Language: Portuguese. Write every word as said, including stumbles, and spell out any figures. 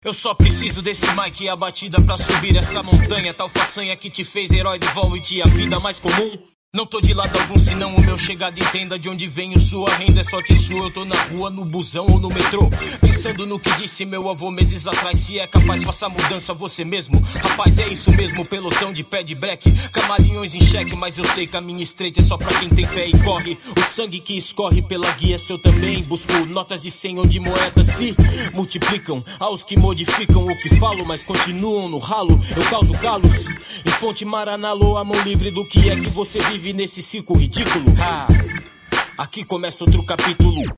Eu só preciso desse mic e a batida pra subir essa montanha. Tal façanha que te fez herói devolve-te a vida mais comum. Não tô de lado algum, senão o meu chegado entenda de onde venho sua renda. É sorte sua, eu tô na rua, no busão ou no metrô, pensando no que disse meu avô meses atrás. Se é capaz, faça a mudança você mesmo. Rapaz, é isso mesmo, pelotão de pé de breque, camaleões em xeque. Mas eu sei que a minha estreita é só pra quem tem fé e corre. O sangue que escorre pela guia é seu também. Busco notas de cem onde moedas se multiplicam. Aos que modificam o que falo, mas continuam no ralo. Eu causo galos em fonte Maranalô, a mão livre do que é que você vive nesse ciclo ridículo. Ah, aqui começa outro capítulo.